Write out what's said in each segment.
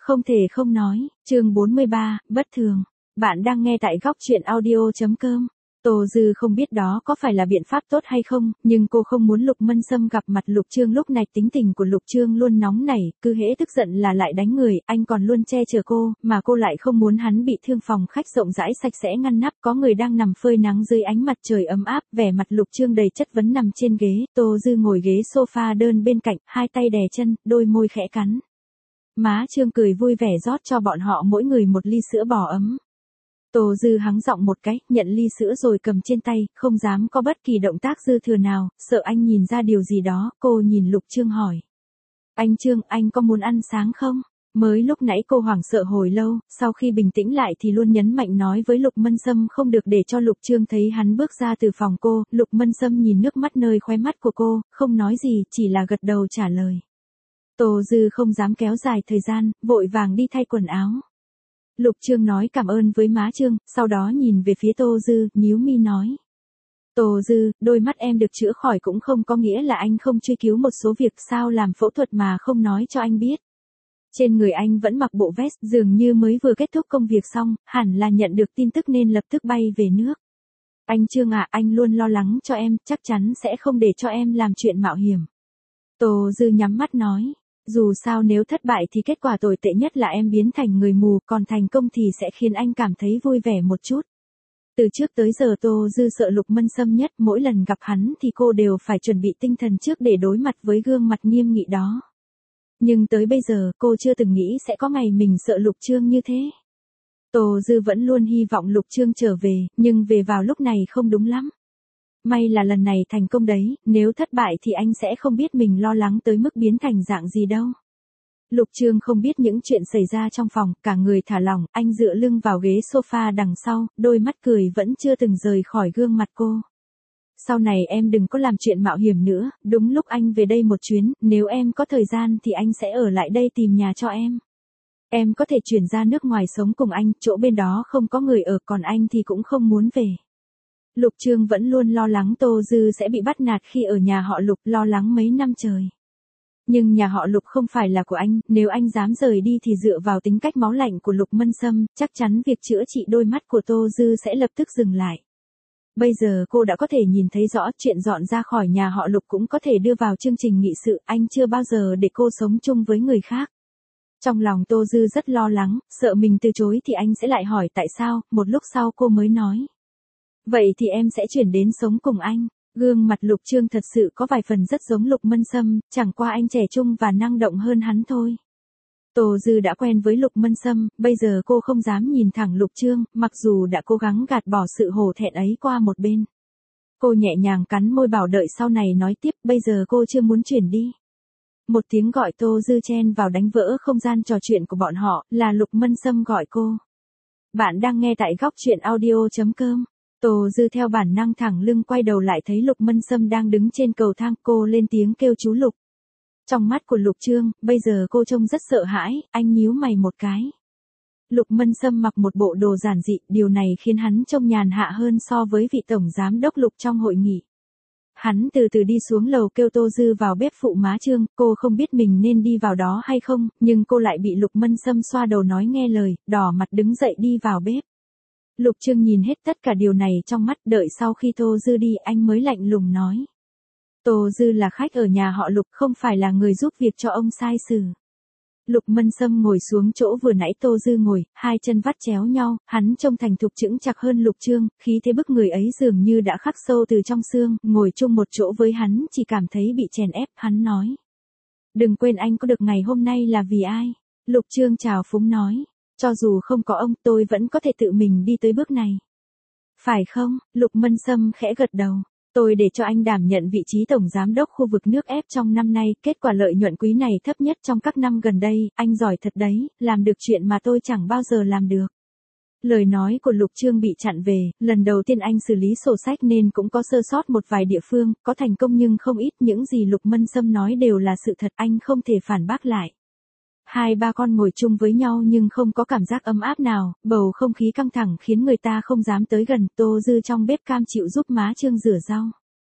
Không thể không nói, chương 43, bất thường. Bạn đang nghe tại góc truyện audio.com. Tô Dư không biết đó có phải là biện pháp tốt hay không, nhưng cô không muốn Lục Mân Sâm gặp mặt Lục Trương lúc này. Tính tình của Lục Trương luôn nóng nảy, cứ hễ tức giận là lại đánh người, anh còn luôn che chở cô, mà cô lại không muốn hắn bị thương. Phòng khách rộng rãi sạch sẽ ngăn nắp, có người đang nằm phơi nắng dưới ánh mặt trời ấm áp, vẻ mặt Lục Trương đầy chất vấn nằm trên ghế. Tô Dư ngồi ghế sofa đơn bên cạnh, hai tay đè chân, đôi môi khẽ cắn. Má Trương cười vui vẻ rót cho bọn họ mỗi người một ly sữa bò ấm. Tô Dư hắng giọng một cái, nhận ly sữa rồi cầm trên tay, không dám có bất kỳ động tác dư thừa nào, sợ anh nhìn ra điều gì đó. Cô nhìn Lục Trương hỏi. Anh Trương, anh có muốn ăn sáng không? Mới lúc nãy cô hoảng sợ hồi lâu, sau khi bình tĩnh lại thì luôn nhấn mạnh nói với Lục Mân Sâm không được để cho Lục Trương thấy hắn bước ra từ phòng cô. Lục Mân Sâm nhìn nước mắt nơi khóe mắt của cô, không nói gì, chỉ là gật đầu trả lời. Tô Dư không dám kéo dài thời gian, vội vàng đi thay quần áo. Lục Trương nói cảm ơn với má Trương, sau đó nhìn về phía Tô Dư, nhíu mi nói. Tô Dư, đôi mắt em được chữa khỏi cũng không có nghĩa là anh không truy cứu một số việc. Sao làm phẫu thuật mà không nói cho anh biết. Trên người anh vẫn mặc bộ vest, dường như mới vừa kết thúc công việc xong, hẳn là nhận được tin tức nên lập tức bay về nước. Anh Trương à, anh luôn lo lắng cho em, chắc chắn sẽ không để cho em làm chuyện mạo hiểm. Tô Dư nhắm mắt nói. Dù sao nếu thất bại thì kết quả tồi tệ nhất là em biến thành người mù, còn thành công thì sẽ khiến anh cảm thấy vui vẻ một chút. Từ trước tới giờ Tô Dư sợ Lục Mân Sâm nhất, mỗi lần gặp hắn thì cô đều phải chuẩn bị tinh thần trước để đối mặt với gương mặt nghiêm nghị đó. Nhưng tới bây giờ cô chưa từng nghĩ sẽ có ngày mình sợ Lục Trương như thế. Tô Dư vẫn luôn hy vọng Lục Trương trở về, nhưng về vào lúc này không đúng lắm. May là lần này thành công đấy, nếu thất bại thì anh sẽ không biết mình lo lắng tới mức biến thành dạng gì đâu. Lục Trương không biết những chuyện xảy ra trong phòng, cả người thả lỏng, anh dựa lưng vào ghế sofa đằng sau, đôi mắt cười vẫn chưa từng rời khỏi gương mặt cô. Sau này em đừng có làm chuyện mạo hiểm nữa, đúng lúc anh về đây một chuyến, nếu em có thời gian thì anh sẽ ở lại đây tìm nhà cho em. Em có thể chuyển ra nước ngoài sống cùng anh, chỗ bên đó không có người ở, còn anh thì cũng không muốn về. Lục Trương vẫn luôn lo lắng Tô Dư sẽ bị bắt nạt khi ở nhà họ Lục, lo lắng mấy năm trời. Nhưng nhà họ Lục không phải là của anh, nếu anh dám rời đi thì dựa vào tính cách máu lạnh của Lục Mân Sâm, chắc chắn việc chữa trị đôi mắt của Tô Dư sẽ lập tức dừng lại. Bây giờ cô đã có thể nhìn thấy rõ chuyện dọn ra khỏi nhà họ Lục cũng có thể đưa vào chương trình nghị sự, anh chưa bao giờ để cô sống chung với người khác. Trong lòng Tô Dư rất lo lắng, sợ mình từ chối thì anh sẽ lại hỏi tại sao, một lúc sau cô mới nói. Vậy thì em sẽ chuyển đến sống cùng anh. Gương mặt Lục Trương thật sự có vài phần rất giống Lục Mân Sâm, chẳng qua anh trẻ trung và năng động hơn hắn thôi. Tô Dư đã quen với Lục Mân Sâm, bây giờ cô không dám nhìn thẳng Lục Trương, mặc dù đã cố gắng gạt bỏ sự hổ thẹn ấy qua một bên. Cô nhẹ nhàng cắn môi bảo đợi sau này nói tiếp, bây giờ cô chưa muốn chuyển đi. Một tiếng gọi Tô Dư chen vào đánh vỡ không gian trò chuyện của bọn họ, là Lục Mân Sâm gọi cô. Bạn đang nghe tại góc truyện audio.com. Tô Dư theo bản năng thẳng lưng quay đầu lại thấy Lục Mân Sâm đang đứng trên cầu thang, cô lên tiếng kêu chú Lục. Trong mắt của Lục Trương, bây giờ cô trông rất sợ hãi, anh nhíu mày một cái. Lục Mân Sâm mặc một bộ đồ giản dị, điều này khiến hắn trông nhàn hạ hơn so với vị tổng giám đốc Lục trong hội nghị. Hắn từ từ đi xuống lầu kêu Tô Dư vào bếp phụ má Trương, cô không biết mình nên đi vào đó hay không, nhưng cô lại bị Lục Mân Sâm xoa đầu nói nghe lời, đỏ mặt đứng dậy đi vào bếp. Lục Trương nhìn hết tất cả điều này trong mắt, đợi sau khi Tô Dư đi anh mới lạnh lùng nói. Tô Dư là khách ở nhà họ Lục, không phải là người giúp việc cho ông sai xử. Lục Mân Sâm ngồi xuống chỗ vừa nãy Tô Dư ngồi, hai chân vắt chéo nhau, hắn trông thành thục chững chạc hơn Lục Trương, khí thế bức người ấy dường như đã khắc sâu từ trong xương, ngồi chung một chỗ với hắn chỉ cảm thấy bị chèn ép, hắn nói. Đừng quên anh có được ngày hôm nay là vì ai? Lục Trương trào phúng nói. Cho dù không có ông, tôi vẫn có thể tự mình đi tới bước này. Phải không? Lục Mân Sâm khẽ gật đầu. Tôi để cho anh đảm nhận vị trí tổng giám đốc khu vực nước ép trong năm nay, kết quả lợi nhuận quý này thấp nhất trong các năm gần đây, anh giỏi thật đấy, làm được chuyện mà tôi chẳng bao giờ làm được. Lời nói của Lục Trương bị chặn về, lần đầu tiên anh xử lý sổ sách nên cũng có sơ sót một vài địa phương, có thành công nhưng không ít, những gì Lục Mân Sâm nói đều là sự thật, anh không thể phản bác lại. Hai ba con ngồi chung với nhau nhưng không có cảm giác ấm áp nào, bầu không khí căng thẳng khiến người ta không dám tới gần. Tô Dư trong bếp cam chịu giúp má Trương rửa rau.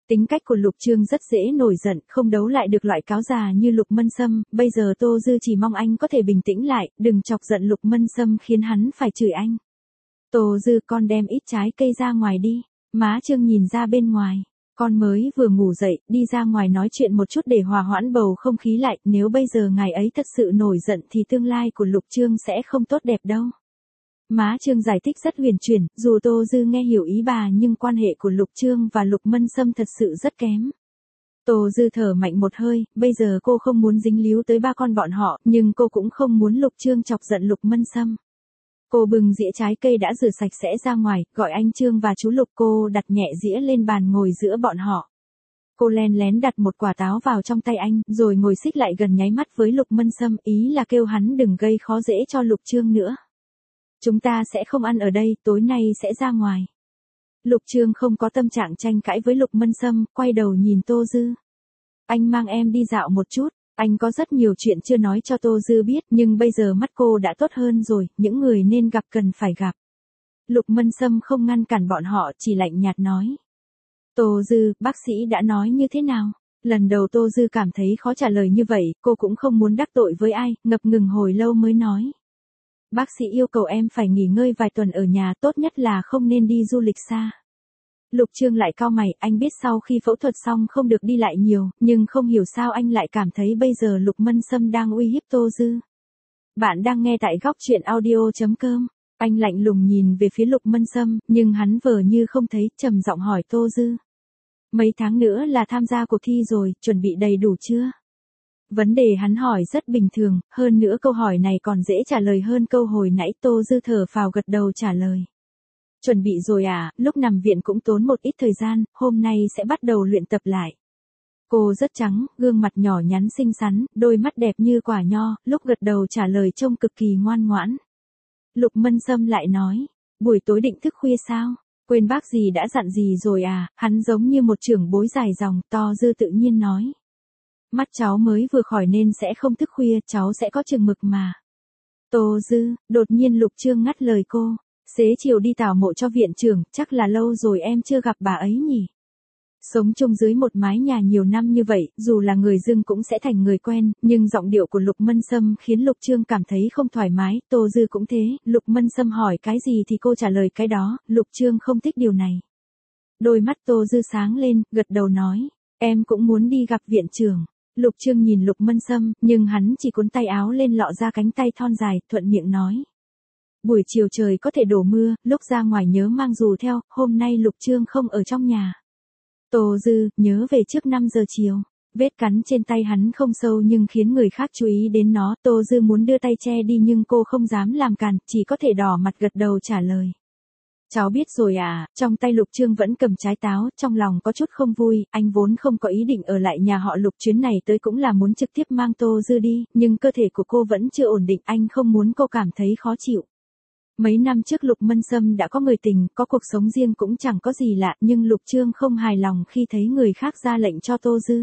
Tính cách của Lục Trương rất dễ nổi giận, không đấu lại được loại cáo già như Lục Mân Sâm, bây giờ Tô Dư chỉ mong anh có thể bình tĩnh lại, đừng chọc giận Lục Mân Sâm khiến hắn phải chửi anh. Tô Dư, con đem ít trái cây ra ngoài đi. Má Trương nhìn ra bên ngoài. Con mới vừa ngủ dậy, đi ra ngoài nói chuyện một chút để hòa hoãn bầu không khí lại, nếu bây giờ ngài ấy thật sự nổi giận thì tương lai của Lục Trương sẽ không tốt đẹp đâu. Má Trương giải thích rất huyền chuyển, dù Tô Dư nghe hiểu ý bà nhưng quan hệ của Lục Trương và Lục Mân Sâm thật sự rất kém. Tô Dư thở mạnh một hơi, bây giờ cô không muốn dính líu tới ba con bọn họ, nhưng cô cũng không muốn Lục Trương chọc giận Lục Mân Sâm. Cô bưng dĩa trái cây đã rửa sạch sẽ ra ngoài, gọi anh Trương và chú Lục, cô đặt nhẹ dĩa lên bàn ngồi giữa bọn họ. Cô len lén đặt một quả táo vào trong tay anh, rồi ngồi xích lại gần nháy mắt với Lục Mân Sâm, ý là kêu hắn đừng gây khó dễ cho Lục Trương nữa. Chúng ta sẽ không ăn ở đây, tối nay sẽ ra ngoài. Lục Trương không có tâm trạng tranh cãi với Lục Mân Sâm, quay đầu nhìn Tô Dư. Anh mang em đi dạo một chút, anh có rất nhiều chuyện chưa nói cho Tô Dư biết, nhưng bây giờ mắt cô đã tốt hơn rồi, những người nên gặp cần phải gặp. Lục Mân Sâm không ngăn cản bọn họ, chỉ lạnh nhạt nói. Tô Dư, bác sĩ đã nói như thế nào? Lần đầu Tô Dư cảm thấy khó trả lời như vậy, cô cũng không muốn đắc tội với ai, ngập ngừng hồi lâu mới nói. Bác sĩ yêu cầu em phải nghỉ ngơi vài tuần ở nhà, tốt nhất là không nên đi du lịch xa. Lục Trương lại cau mày, anh biết sau khi phẫu thuật xong không được đi lại nhiều, nhưng không hiểu sao anh lại cảm thấy bây giờ Lục Mân Sâm đang uy hiếp Tô Dư. Bạn đang nghe tại góc truyện audio.com. Anh lạnh lùng nhìn về phía Lục Mân Sâm, nhưng hắn vờ như không thấy, trầm giọng hỏi Tô Dư. Mấy tháng nữa là tham gia cuộc thi rồi, chuẩn bị đầy đủ chưa? Vấn đề hắn hỏi rất bình thường, hơn nữa câu hỏi này còn dễ trả lời hơn câu hồi nãy. Tô Dư thở phào gật đầu trả lời. Chuẩn bị rồi à, lúc nằm viện cũng tốn một ít thời gian, hôm nay sẽ bắt đầu luyện tập lại. Cô rất trắng, gương mặt nhỏ nhắn xinh xắn, đôi mắt đẹp như quả nho, lúc gật đầu trả lời trông cực kỳ ngoan ngoãn. Lục Mân Sâm lại nói, buổi tối định thức khuya sao? Quên bác gì đã dặn gì rồi à? Hắn giống như một trưởng bối dài dòng. Tô Dư tự nhiên nói. Mắt cháu mới vừa khỏi nên sẽ không thức khuya, cháu sẽ có chừng mực mà. Tô Dư, đột nhiên Lục Trương ngắt lời cô. Xế chiều đi tảo mộ cho viện trưởng, chắc là lâu rồi em chưa gặp bà ấy nhỉ? Sống chung dưới một mái nhà nhiều năm như vậy, dù là người dưng cũng sẽ thành người quen, nhưng giọng điệu của Lục Mân Sâm khiến Lục Trương cảm thấy không thoải mái, Tô Dư cũng thế, Lục Mân Sâm hỏi cái gì thì cô trả lời cái đó, Lục Trương không thích điều này. Đôi mắt Tô Dư sáng lên, gật đầu nói, em cũng muốn đi gặp viện trưởng. Lục Trương nhìn Lục Mân Sâm, nhưng hắn chỉ cuốn tay áo lên lọ ra cánh tay thon dài, thuận miệng nói. Buổi chiều trời có thể đổ mưa, lúc ra ngoài nhớ mang dù theo, hôm nay Lục Trương không ở trong nhà. Tô Dư, nhớ về trước 5 giờ chiều. Vết cắn trên tay hắn không sâu nhưng khiến người khác chú ý đến nó. Tô Dư muốn đưa tay che đi nhưng cô không dám làm cản, chỉ có thể đỏ mặt gật đầu trả lời. Cháu biết rồi à, trong tay Lục Trương vẫn cầm trái táo, trong lòng có chút không vui, anh vốn không có ý định ở lại nhà họ Lục, chuyến này tới cũng là muốn trực tiếp mang Tô Dư đi, nhưng cơ thể của cô vẫn chưa ổn định, anh không muốn cô cảm thấy khó chịu. Mấy năm trước Lục Mân Sâm đã có người tình, có cuộc sống riêng cũng chẳng có gì lạ, nhưng Lục Trương không hài lòng khi thấy người khác ra lệnh cho Tô Dư.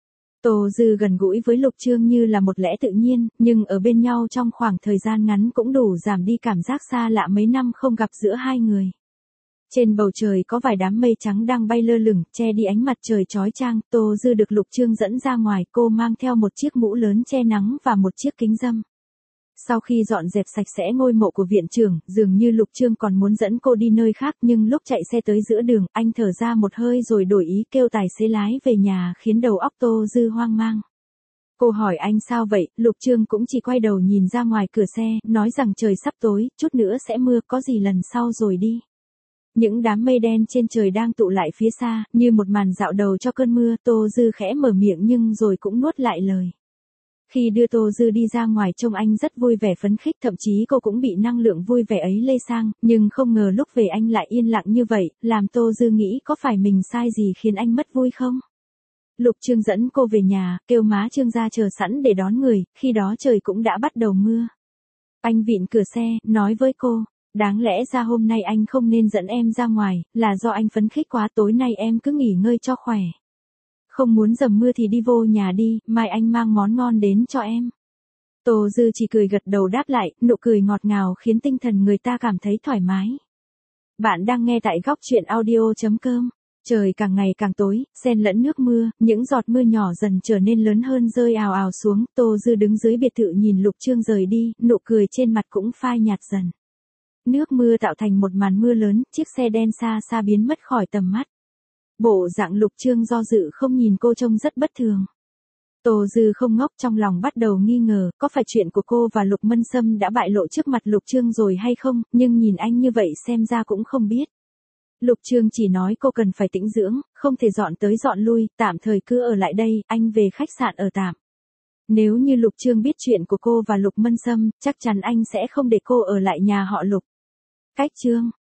Tô Dư gần gũi với Lục Trương như là một lẽ tự nhiên, nhưng ở bên nhau trong khoảng thời gian ngắn cũng đủ giảm đi cảm giác xa lạ mấy năm không gặp giữa hai người. Trên bầu trời có vài đám mây trắng đang bay lơ lửng, che đi ánh mặt trời chói chang. Tô Dư được Lục Trương dẫn ra ngoài, cô mang theo một chiếc mũ lớn che nắng và một chiếc kính râm. Sau khi dọn dẹp sạch sẽ ngôi mộ của viện trưởng, dường như Lục Trương còn muốn dẫn cô đi nơi khác, nhưng lúc chạy xe tới giữa đường, anh thở ra một hơi rồi đổi ý kêu tài xế lái về nhà, khiến đầu óc Tô Dư hoang mang. Cô hỏi anh sao vậy, Lục Trương cũng chỉ quay đầu nhìn ra ngoài cửa xe, nói rằng trời sắp tối, chút nữa sẽ mưa, có gì lần sau rồi đi. Những đám mây đen trên trời đang tụ lại phía xa, như một màn dạo đầu cho cơn mưa. Tô Dư khẽ mở miệng nhưng rồi cũng nuốt lại lời. Khi đưa Tô Dư đi ra ngoài trông anh rất vui vẻ phấn khích, thậm chí cô cũng bị năng lượng vui vẻ ấy lây sang, nhưng không ngờ lúc về anh lại yên lặng như vậy, làm Tô Dư nghĩ có phải mình sai gì khiến anh mất vui không? Lục Trương dẫn cô về nhà, kêu má Trương ra chờ sẵn để đón người, khi đó trời cũng đã bắt đầu mưa. Anh vịn cửa xe, nói với cô, đáng lẽ ra hôm nay anh không nên dẫn em ra ngoài, là do anh phấn khích quá, tối nay em cứ nghỉ ngơi cho khỏe. Không muốn dầm mưa thì đi vô nhà đi, mai anh mang món ngon đến cho em. Tô Dư chỉ cười gật đầu đáp lại, nụ cười ngọt ngào khiến tinh thần người ta cảm thấy thoải mái. Bạn đang nghe tại góc truyện audio.com. Trời càng ngày càng tối, xen lẫn nước mưa, những giọt mưa nhỏ dần trở nên lớn hơn rơi ào ào xuống, Tô Dư đứng dưới biệt thự nhìn Lục Trương rời đi, nụ cười trên mặt cũng phai nhạt dần. Nước mưa tạo thành một màn mưa lớn, chiếc xe đen xa xa biến mất khỏi tầm mắt. Bộ dạng Lục Trương do dự không nhìn cô trông rất bất thường. Tô Dư không ngốc, trong lòng bắt đầu nghi ngờ, có phải chuyện của cô và Lục Mân Sâm đã bại lộ trước mặt Lục Trương rồi hay không, nhưng nhìn anh như vậy xem ra cũng không biết. Lục Trương chỉ nói cô cần phải tĩnh dưỡng, không thể dọn tới dọn lui, tạm thời cứ ở lại đây, anh về khách sạn ở tạm. Nếu như Lục Trương biết chuyện của cô và Lục Mân Sâm, chắc chắn anh sẽ không để cô ở lại nhà họ Lục. Cách chương